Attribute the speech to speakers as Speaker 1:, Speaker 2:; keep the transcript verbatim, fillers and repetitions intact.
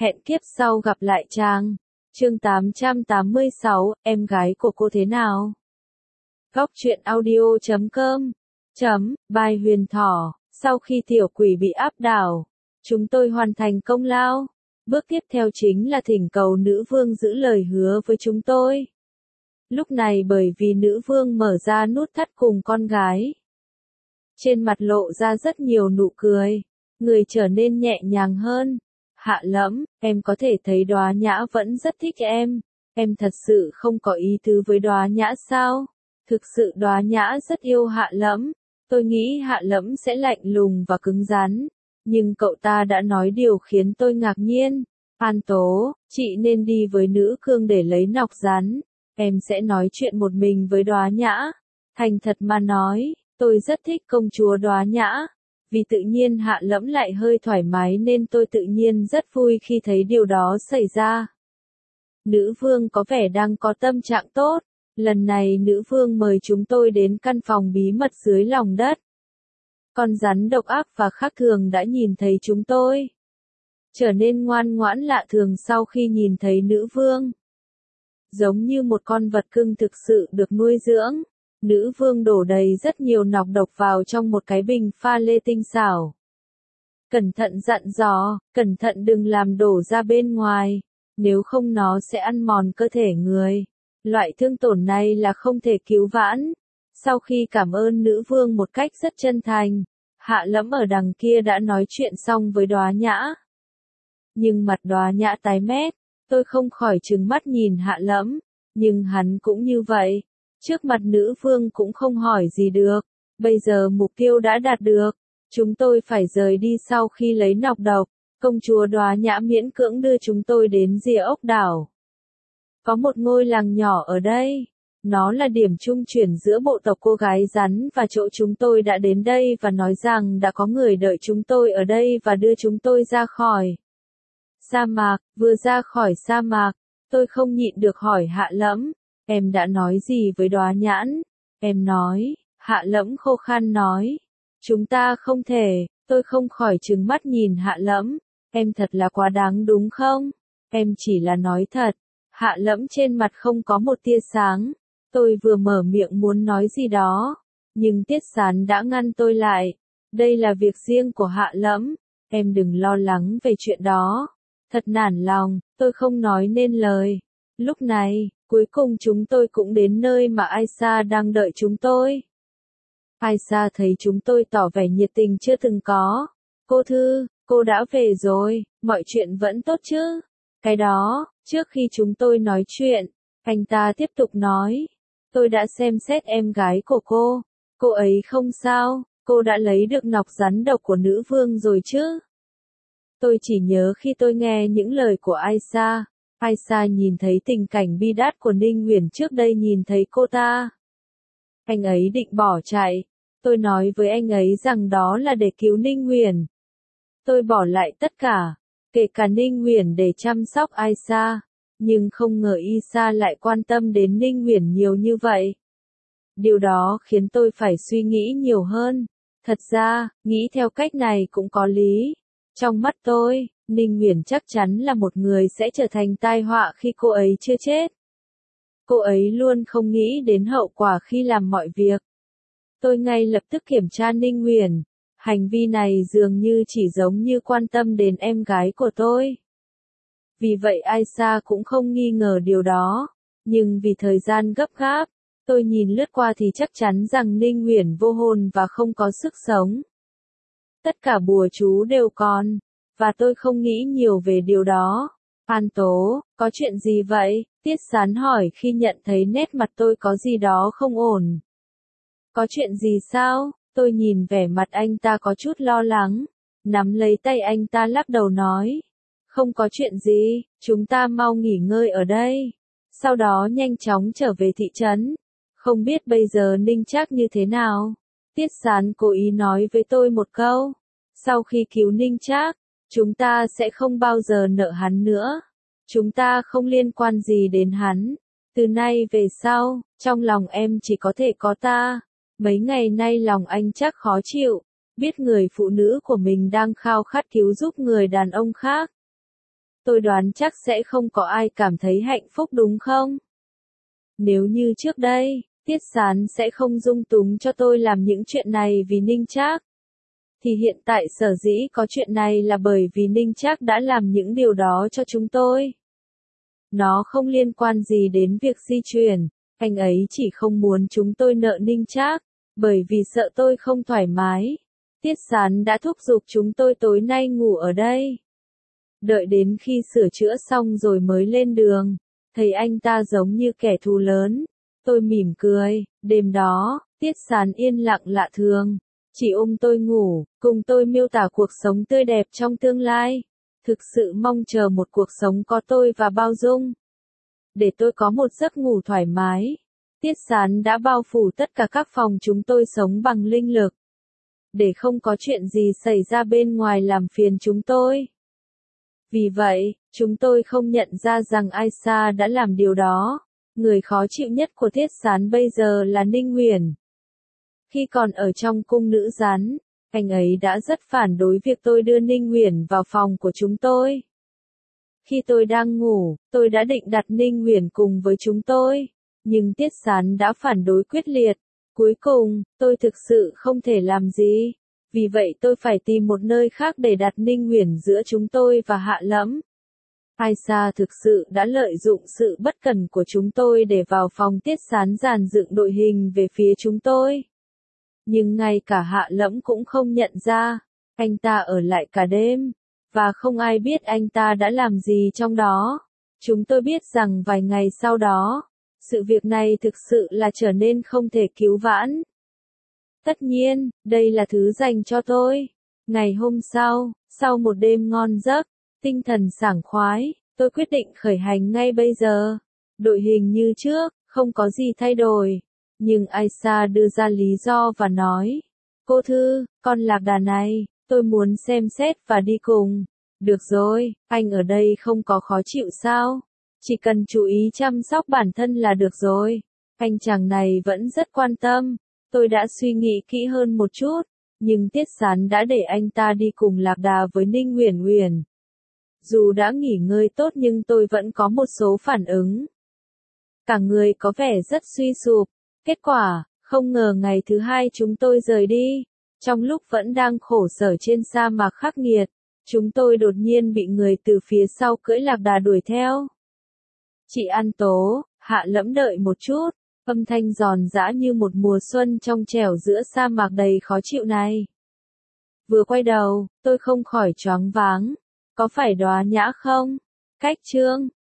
Speaker 1: Hẹn kiếp sau gặp lại Trang. Chương tám trăm tám mươi sáu, em gái của cô thế nào? Góc truyện audio chấm com chấm Bài Huyền Thỏ. Sau khi tiểu quỷ bị áp đảo, chúng tôi hoàn thành công lao. Bước tiếp theo chính là thỉnh cầu nữ vương giữ lời hứa với chúng tôi. Lúc này bởi vì nữ vương mở ra nút thắt cùng con gái, trên mặt lộ ra rất nhiều nụ cười, người trở nên nhẹ nhàng hơn. Hạ Lẫm, em có thể thấy Đóa Nhã vẫn rất thích em. Em thật sự không có ý tứ với Đóa Nhã sao? Thực sự Đóa Nhã rất yêu Hạ Lẫm. Tôi nghĩ Hạ Lẫm sẽ lạnh lùng và cứng rắn. Nhưng cậu ta đã nói điều khiến tôi ngạc nhiên. An Tố, chị nên đi với nữ cương để lấy nọc rắn. Em sẽ nói chuyện một mình với Đóa Nhã. Thành thật mà nói, tôi rất thích công chúa Đóa Nhã. Vì tự nhiên Hạ Lẫm lại hơi thoải mái nên tôi tự nhiên rất vui khi thấy điều đó xảy ra. Nữ vương có vẻ đang có tâm trạng tốt. Lần này nữ vương mời chúng tôi đến căn phòng bí mật dưới lòng đất. Con rắn độc ác và khác thường đã nhìn thấy chúng tôi, trở nên ngoan ngoãn lạ thường sau khi nhìn thấy nữ vương. Giống như một con vật cưng thực sự được nuôi dưỡng. Nữ vương đổ đầy rất nhiều nọc độc vào trong một cái bình pha lê tinh xảo. Cẩn thận dặn dò, cẩn thận đừng làm đổ ra bên ngoài, nếu không nó sẽ ăn mòn cơ thể người. Loại thương tổn này là không thể cứu vãn. Sau khi cảm ơn nữ vương một cách rất chân thành, Hạ Lẫm ở đằng kia đã nói chuyện xong với Đóa Nhã. Nhưng mặt Đóa Nhã tái mét, tôi không khỏi trừng mắt nhìn Hạ Lẫm, nhưng hắn cũng như vậy. Trước mặt nữ vương cũng không hỏi gì được. Bây giờ mục tiêu đã đạt được. Chúng tôi phải rời đi sau khi lấy nọc độc. Công chúa Đóa Nhã miễn cưỡng đưa chúng tôi đến rìa ốc đảo. Có một ngôi làng nhỏ ở đây. Nó là điểm trung chuyển giữa bộ tộc cô gái rắn và chỗ chúng tôi đã đến đây và nói rằng đã có người đợi chúng tôi ở đây và đưa chúng tôi ra khỏi sa mạc. Vừa ra khỏi sa mạc, tôi không nhịn được hỏi Hạ Lẫm. Em đã nói gì với Đóa Nhãn? Em nói, Hạ Lẫm khô khan nói. Chúng ta không thể, tôi không khỏi trừng mắt nhìn Hạ Lẫm. Em thật là quá đáng đúng không? Em chỉ là nói thật. Hạ Lẫm trên mặt không có một tia sáng. Tôi vừa mở miệng muốn nói gì đó, nhưng Tiết Sán đã ngăn tôi lại. Đây là việc riêng của Hạ Lẫm. Em đừng lo lắng về chuyện đó. Thật nản lòng, tôi không nói nên lời. Lúc này, cuối cùng chúng tôi cũng đến nơi mà Aisa đang đợi chúng tôi. Aisa thấy chúng tôi tỏ vẻ nhiệt tình chưa từng có. Cô Thư, cô đã về rồi, mọi chuyện vẫn tốt chứ? Cái đó, trước khi chúng tôi nói chuyện, anh ta tiếp tục nói. Tôi đã xem xét em gái của cô. Cô ấy không sao, cô đã lấy được nọc rắn độc của nữ vương rồi chứ? Tôi chỉ nhớ khi tôi nghe những lời của Aisa. Aisa nhìn thấy tình cảnh bi đát của Ninh Huyền trước đây nhìn thấy cô ta. Anh ấy định bỏ chạy. Tôi nói với anh ấy rằng đó là để cứu Ninh Huyền. Tôi bỏ lại tất cả, kể cả Ninh Huyền để chăm sóc Aisa. Nhưng không ngờ Isa lại quan tâm đến Ninh Huyền nhiều như vậy. Điều đó khiến tôi phải suy nghĩ nhiều hơn. Thật ra, nghĩ theo cách này cũng có lý. Trong mắt tôi, Ninh Huyền chắc chắn là một người sẽ trở thành tai họa khi cô ấy chưa chết. Cô ấy luôn không nghĩ đến hậu quả khi làm mọi việc. Tôi ngay lập tức kiểm tra Ninh Huyền. Hành vi này dường như chỉ giống như quan tâm đến em gái của tôi. Vì vậy Aisa cũng không nghi ngờ điều đó. Nhưng vì thời gian gấp gáp, tôi nhìn lướt qua thì chắc chắn rằng Ninh Huyền vô hồn và không có sức sống. Tất cả bùa chú đều còn. Và tôi không nghĩ nhiều về điều đó. An Tố, có chuyện gì vậy? Tiết Sán hỏi khi nhận thấy nét mặt tôi có gì đó không ổn. Có chuyện gì sao? Tôi nhìn vẻ mặt anh ta có chút lo lắng. Nắm lấy tay anh ta lắc đầu nói. Không có chuyện gì, chúng ta mau nghỉ ngơi ở đây. Sau đó nhanh chóng trở về thị trấn. Không biết bây giờ Ninh Trác như thế nào? Tiết Sán cố ý nói với tôi một câu. Sau khi cứu Ninh Trác, chúng ta sẽ không bao giờ nợ hắn nữa. Chúng ta không liên quan gì đến hắn. Từ nay về sau, trong lòng em chỉ có thể có ta. Mấy ngày nay lòng anh chắc khó chịu. Biết người phụ nữ của mình đang khao khát cứu giúp người đàn ông khác. tôi đoán chắc sẽ không có ai cảm thấy hạnh phúc đúng không? Nếu như trước đây, Tiết Sán sẽ không dung túng cho tôi làm những chuyện này vì Ninh Trác, thì hiện tại sở dĩ có chuyện này là bởi vì Ninh Trác đã làm những điều đó cho chúng tôi. Nó không liên quan gì đến việc di chuyển, anh ấy chỉ không muốn chúng tôi nợ Ninh Trác, bởi vì sợ tôi không thoải mái. Tiết Sán đã thúc giục chúng tôi tối nay ngủ ở đây. Đợi đến khi sửa chữa xong rồi mới lên đường, thấy anh ta giống như kẻ thù lớn. Tôi mỉm cười, đêm đó, Tiết Sán yên lặng lạ thường, chỉ ôm tôi ngủ, cùng tôi miêu tả cuộc sống tươi đẹp trong tương lai. Thực sự mong chờ một cuộc sống có tôi và bao dung. Để tôi có một giấc ngủ thoải mái, Tiết Sán đã bao phủ tất cả các phòng chúng tôi sống bằng linh lực. Để không có chuyện gì xảy ra bên ngoài làm phiền chúng tôi. Vì vậy, chúng tôi không nhận ra rằng Aisha đã làm điều đó. Người khó chịu nhất của Tiết Sán bây giờ là Ninh Huyền. Khi còn ở trong cung nữ gián, anh ấy đã rất phản đối việc tôi đưa Ninh Huyền vào phòng của chúng tôi. Khi tôi đang ngủ, tôi đã định đặt Ninh Huyền cùng với chúng tôi, nhưng Tiết Sán đã phản đối quyết liệt. Cuối cùng, tôi thực sự không thể làm gì, vì vậy tôi phải tìm một nơi khác để đặt Ninh Huyền giữa chúng tôi và Hạ Lẫm. Aisha thực sự đã lợi dụng sự bất cẩn của chúng tôi để vào phòng Tiết Sán dàn dựng đội hình về phía chúng tôi. Nhưng ngay cả Hạ Lẫm cũng không nhận ra, anh ta ở lại cả đêm, và không ai biết anh ta đã làm gì trong đó. Chúng tôi biết rằng vài ngày sau đó, sự việc này thực sự là trở nên không thể cứu vãn. Tất nhiên, đây là thứ dành cho tôi. Ngày hôm sau, sau một đêm ngon giấc, tinh thần sảng khoái, tôi quyết định khởi hành ngay bây giờ. Đội hình như trước, không có gì thay đổi. Nhưng Aisha đưa ra lý do và nói, cô Thư, con lạc đà này, tôi muốn xem xét và đi cùng. Được rồi, anh ở đây không có khó chịu sao? Chỉ cần chú ý chăm sóc bản thân là được rồi. Anh chàng này vẫn rất quan tâm. Tôi đã suy nghĩ kỹ hơn một chút, nhưng Tiết Sán đã để anh ta đi cùng lạc đà với Ninh Huyền Huyền. Dù đã nghỉ ngơi tốt nhưng tôi vẫn có một số phản ứng. Cả người có vẻ rất suy sụp. Kết quả, không ngờ ngày thứ hai chúng tôi rời đi. Trong lúc vẫn đang khổ sở trên sa mạc khắc nghiệt, chúng tôi đột nhiên bị người từ phía sau cưỡi lạc đà đuổi theo. Chị An Tố, Hạ Lẫm đợi một chút, âm thanh giòn giã như một mùa xuân trong trẻo giữa sa mạc đầy khó chịu này. Vừa quay đầu, tôi không khỏi choáng váng. Có phải Đóa Nhã không? Cách chương